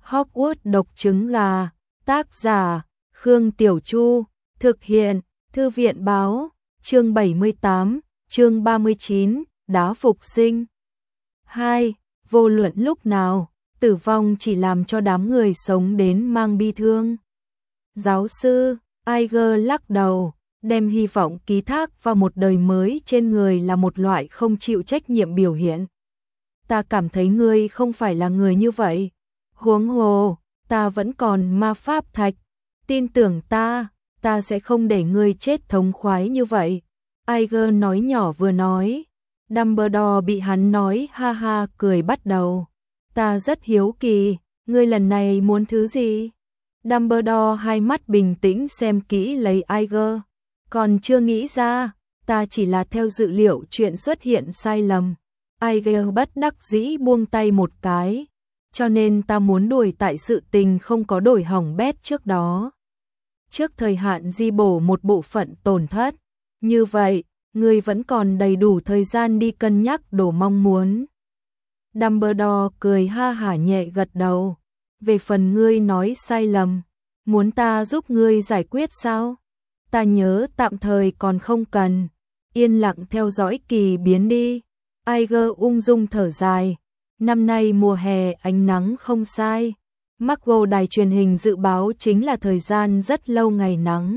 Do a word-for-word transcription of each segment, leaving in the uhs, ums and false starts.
Hogwarts độc trứng gà, tác giả, Khương Tiểu Chu, thực hiện, Thư viện báo, chương bảy mươi tám, chương ba mươi chín, đá phục sinh. hai. Vô luận lúc nào, tử vong chỉ làm cho đám người sống đến mang bi thương. Giáo sư, Iger lắc đầu, đem hy vọng ký thác vào một đời mới trên người là một loại không chịu trách nhiệm biểu hiện. Ta cảm thấy ngươi không phải là người như vậy. Huống hồ, ta vẫn còn ma pháp thạch. Tin tưởng ta, ta sẽ không để ngươi chết thống khoái như vậy. Iger nói nhỏ vừa nói. Dumbledore bị hắn nói ha ha cười bắt đầu. Ta rất hiếu kỳ, ngươi lần này muốn thứ gì? Dumbledore hai mắt bình tĩnh xem kỹ lấy Iger. Còn chưa nghĩ ra, ta chỉ là theo dự liệu chuyện xuất hiện sai lầm. Iger bất đắc dĩ buông tay một cái. Cho nên ta muốn đuổi tại sự tình không có đổi hỏng bét trước đó. Trước thời hạn di bổ một bộ phận tổn thất. Như vậy, ngươi vẫn còn đầy đủ thời gian đi cân nhắc đồ mong muốn. Dumbledore cười ha hả nhẹ gật đầu. Về phần ngươi nói sai lầm, muốn ta giúp ngươi giải quyết sao? Ta nhớ tạm thời còn không cần. Yên lặng theo dõi kỳ biến đi. Iger ung dung thở dài. Năm nay mùa hè ánh nắng không sai. Margot đài truyền hình dự báo chính là thời gian rất lâu ngày nắng.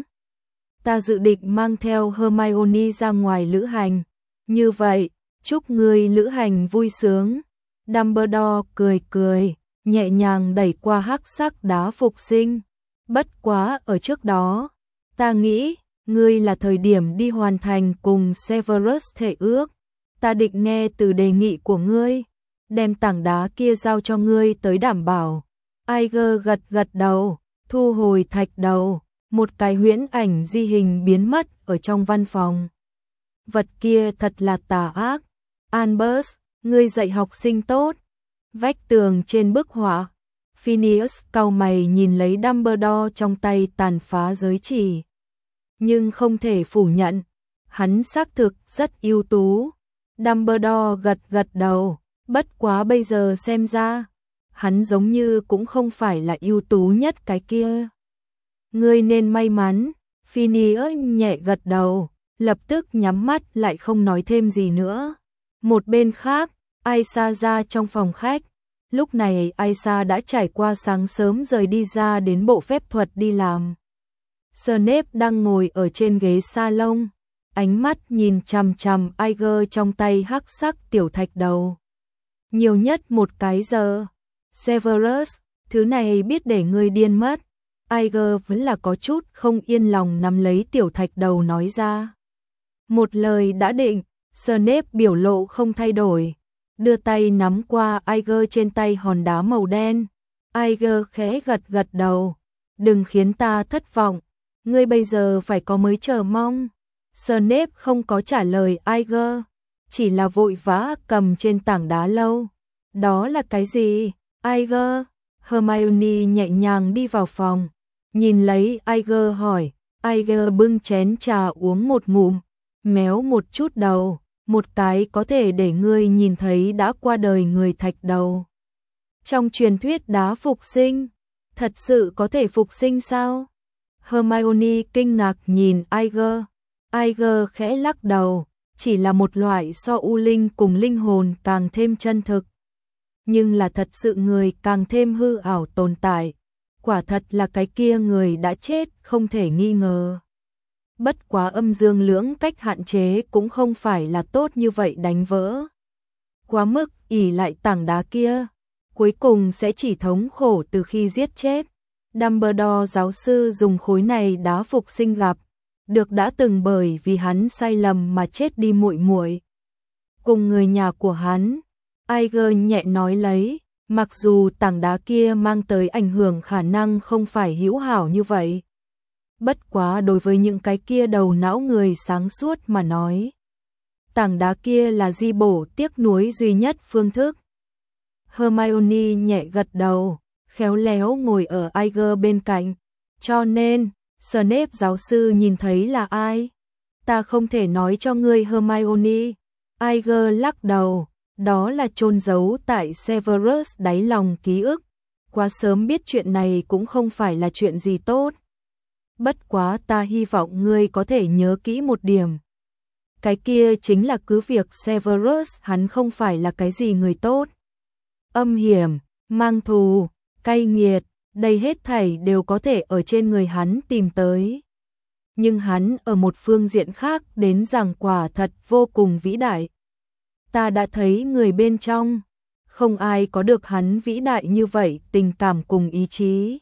Ta dự định mang theo Hermione ra ngoài lữ hành. Như vậy, chúc ngươi lữ hành vui sướng. Dumbledore cười cười, nhẹ nhàng đẩy qua hắc sắc đá phục sinh. Bất quá ở trước đó, ta nghĩ, ngươi là thời điểm đi hoàn thành cùng Severus thể ước. Ta định nghe từ đề nghị của ngươi, đem tảng đá kia giao cho ngươi tới đảm bảo. Iger gật gật đầu, thu hồi thạch đầu, một cái huyễn ảnh di hình biến mất ở trong văn phòng. Vật kia thật là tà ác. Albus, ngươi dạy học sinh tốt. Vách tường trên bức họa, Phineas cau mày nhìn lấy Dumbledore trong tay tàn phá giới chỉ. Nhưng không thể phủ nhận, hắn xác thực rất ưu tú. Dumbledore gật gật đầu, bất quá bây giờ xem ra, hắn giống như cũng không phải là ưu tú nhất cái kia. Ngươi nên may mắn, Phineas nhẹ gật đầu, lập tức nhắm mắt lại không nói thêm gì nữa. Một bên khác, Aisha ra trong phòng khách. Lúc này Aisha đã trải qua sáng sớm rời đi ra đến bộ phép thuật đi làm. Snape đang ngồi ở trên ghế salon, ánh mắt nhìn chằm chằm Iger trong tay hắc sắc tiểu thạch đầu. Nhiều nhất một cái giờ. Severus, thứ này biết để ngươi điên mất. Iger vẫn là có chút không yên lòng nắm lấy tiểu thạch đầu nói ra. Một lời đã định, Snape biểu lộ không thay đổi. Đưa tay nắm qua Iger trên tay hòn đá màu đen. Iger khẽ gật gật đầu. Đừng khiến ta thất vọng. Ngươi bây giờ phải có mới chờ mong. Snape không có trả lời Iger, chỉ là vội vã cầm trên tảng đá lâu. Đó là cái gì? Iger. Hermione nhẹ nhàng đi vào phòng, nhìn lấy Iger hỏi. Iger bưng chén trà uống một ngụm, méo một chút đầu. Một cái có thể để ngươi nhìn thấy đã qua đời người thạch đầu. Trong truyền thuyết đá phục sinh, thật sự có thể phục sinh sao? Hermione kinh ngạc nhìn Iger. Iger khẽ lắc đầu, chỉ là một loại so u linh cùng linh hồn càng thêm chân thực. Nhưng là thật sự người càng thêm hư ảo tồn tại. Quả thật là cái kia người đã chết không thể nghi ngờ. Bất quá âm dương lưỡng cách hạn chế cũng không phải là tốt như vậy đánh vỡ. Quá mức ỷ lại tảng đá kia, cuối cùng sẽ chỉ thống khổ từ khi giết chết. Dumbledore giáo sư dùng khối này đá phục sinh gặp, được đã từng bởi vì hắn sai lầm mà chết đi muội muội. Cùng người nhà của hắn, Iger nhẹ nói lấy, mặc dù tảng đá kia mang tới ảnh hưởng khả năng không phải hữu hảo như vậy. Bất quá đối với những cái kia đầu não người sáng suốt mà nói, tảng đá kia là di bổ tiếc nuối duy nhất phương thức. Hermione nhẹ gật đầu, khéo léo ngồi ở Iger bên cạnh. Cho nên, Snape giáo sư nhìn thấy là ai? Ta không thể nói cho ngươi Hermione. Iger lắc đầu, đó là chôn giấu tại Severus đáy lòng ký ức. quá sớm biết chuyện này cũng không phải là chuyện gì tốt. Bất quá ta hy vọng ngươi có thể nhớ kỹ một điểm. Cái kia chính là cứ việc Severus hắn không phải là cái gì người tốt. Âm hiểm, mang thù, cay nghiệt, đây hết thảy đều có thể ở trên người hắn tìm tới. Nhưng hắn ở một phương diện khác đến rằng quả thật vô cùng vĩ đại. Ta đã thấy người bên trong, không ai có được hắn vĩ đại như vậy tình cảm cùng ý chí.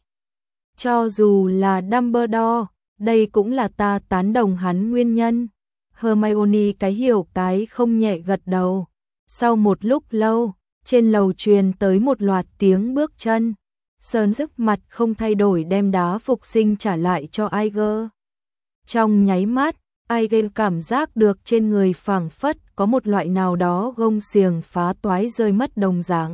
Cho dù là Dumbledore, đây cũng là ta tán đồng hắn nguyên nhân. Hermione cái hiểu cái không nhẹ gật đầu. Sau một lúc lâu, trên lầu truyền tới một loạt tiếng bước chân. Sơn dứt mặt không thay đổi đem đá phục sinh trả lại cho Aiger. Trong nháy mắt, Aiger cảm giác được trên người phảng phất có một loại nào đó gông xiềng phá toái rơi mất đồng dạng.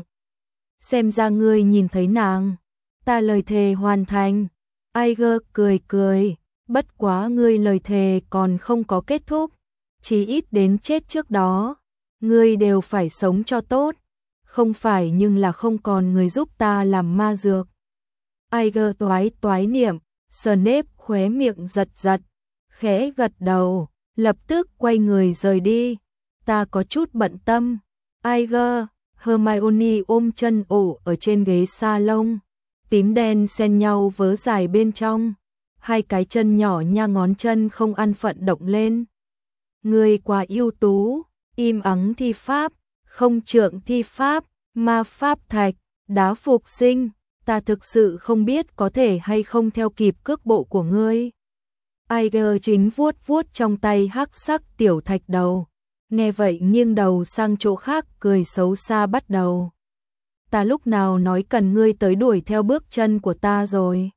Xem ra ngươi nhìn thấy nàng. Ta lời thề hoàn thành. Aiger cười cười. Bất quá ngươi lời thề còn không có kết thúc. Chỉ ít đến chết trước đó. Ngươi đều phải sống cho tốt. Không phải nhưng là không còn người giúp ta làm ma dược. Aiger toái toái niệm. Snape khóe miệng giật giật. Khẽ gật đầu. Lập tức quay người rời đi. Ta có chút bận tâm. Aiger. Hermione ôm chân ổ ở trên ghế salon. Tím đen xen nhau vớ dài bên trong. Hai cái chân nhỏ nha ngón chân không ăn phận động lên. Người quá ưu tú, im ắng thi pháp, không trượng thi pháp, ma pháp thạch, đá phục sinh, ta thực sự không biết có thể hay không theo kịp cước bộ của ngươi. Aiger chính vuốt vuốt trong tay hắc sắc tiểu thạch đầu, nghe vậy nghiêng đầu sang chỗ khác cười xấu xa bắt đầu. Ta lúc nào nói cần ngươi tới đuổi theo bước chân của ta rồi.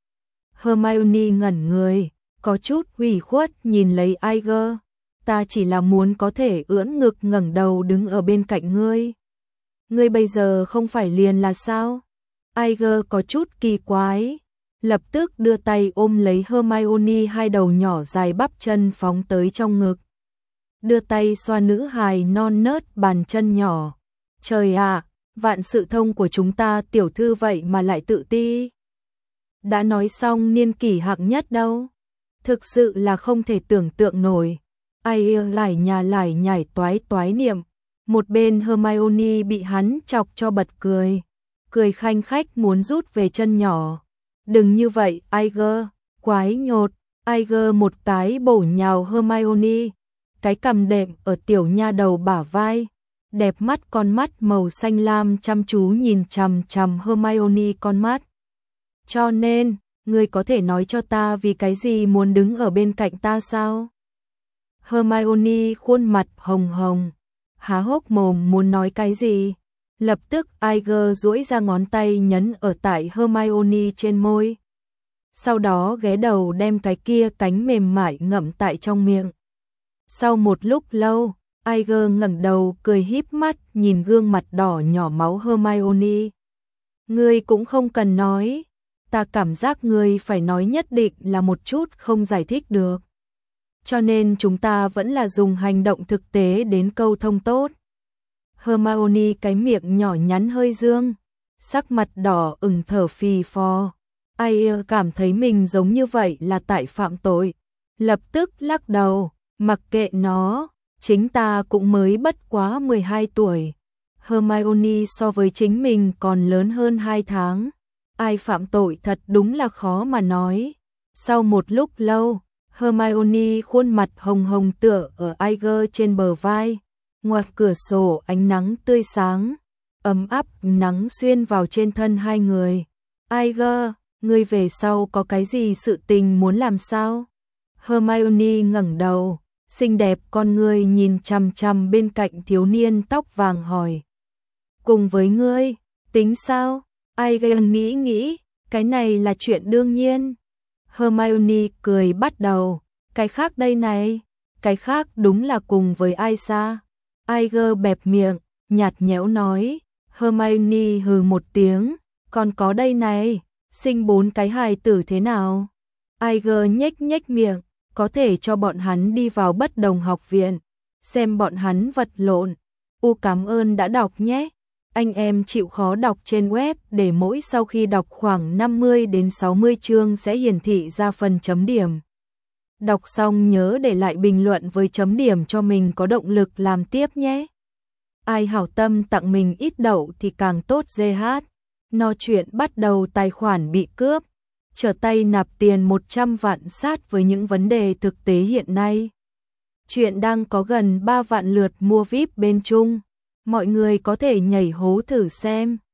Hermione ngẩn người, có chút ủy khuất nhìn lấy Aiger. Ta chỉ là muốn có thể ưỡn ngực ngẩng đầu đứng ở bên cạnh ngươi. Ngươi bây giờ không phải liền là sao? Aiger có chút kỳ quái, lập tức đưa tay ôm lấy Hermione hai đầu nhỏ dài bắp chân phóng tới trong ngực. Đưa tay xoa nữ hài non nớt bàn chân nhỏ. Trời ạ, vạn sự thông của chúng ta tiểu thư vậy mà lại tự ti. Đã nói xong niên kỷ hạng nhất đâu. Thực sự là không thể tưởng tượng nổi. Ai lại nhà lại nhảy toái toái niệm. Một bên Hermione bị hắn chọc cho bật cười. Cười khanh khách muốn rút về chân nhỏ. Đừng như vậy, Aiger, quái nhột. Aiger một cái bổ nhào Hermione. Cái cằm đệm ở tiểu nha đầu bả vai. Đẹp mắt con mắt màu xanh lam chăm chú nhìn chằm chằm Hermione con mắt. Cho nên, ngươi có thể nói cho ta vì cái gì muốn đứng ở bên cạnh ta sao? Hermione khuôn mặt hồng hồng, há hốc mồm muốn nói cái gì. Lập tức Aiger duỗi ra ngón tay nhấn ở tại Hermione trên môi. Sau đó ghé đầu đem cái kia cánh mềm mại ngậm tại trong miệng. Sau một lúc lâu, Aiger ngẩng đầu cười híp mắt nhìn gương mặt đỏ nhỏ máu Hermione. Ngươi cũng không cần nói. Ta cảm giác ngươi phải nói nhất định là một chút không giải thích được. Cho nên chúng ta vẫn là dùng hành động thực tế đến câu thông tốt. Hermione cái miệng nhỏ nhắn hơi dương, sắc mặt đỏ ửng thở phì phò. Ai cảm thấy mình giống như vậy là tại phạm tội. Lập tức lắc đầu, mặc kệ nó, chính ta cũng mới bất quá mười hai tuổi. Hermione so với chính mình còn lớn hơn hai tháng. Ai phạm tội thật đúng là khó mà nói. Sau một lúc lâu, Hermione khuôn mặt hồng hồng tựa ở Aiger trên bờ vai. Ngoài cửa sổ ánh nắng tươi sáng, ấm áp nắng xuyên vào trên thân hai người. Aiger, ngươi về sau có cái gì sự tình muốn làm sao? Hermione ngẩng đầu, xinh đẹp con ngươi nhìn chằm chằm bên cạnh thiếu niên tóc vàng hỏi. Cùng với ngươi, tính sao? Aiger nghĩ nghĩ, cái này là chuyện đương nhiên. Hermione cười bắt đầu, cái khác đây này, cái khác đúng là cùng với Aisa. Aiger bẹp miệng, nhạt nhẽo nói. Hermione hừ một tiếng, còn có đây này, sinh bốn cái hài tử thế nào? Aiger nhếch nhếch miệng, có thể cho bọn hắn đi vào bất đồng học viện, xem bọn hắn vật lộn. U cảm ơn đã đọc nhé. Anh em chịu khó đọc trên web để mỗi sau khi đọc khoảng năm mươi đến sáu mươi chương sẽ hiển thị ra phần chấm điểm. Đọc xong nhớ để lại bình luận với chấm điểm cho mình có động lực làm tiếp nhé. Ai hảo tâm tặng mình ít đậu thì càng tốt giê hát. No chuyện bắt đầu tài khoản bị cướp. Trở tay nạp tiền một trăm vạn sát với những vấn đề thực tế hiện nay. Chuyện đang có gần ba vạn lượt mua vi ai pi bên Trung. Mọi người có thể nhảy hố thử xem.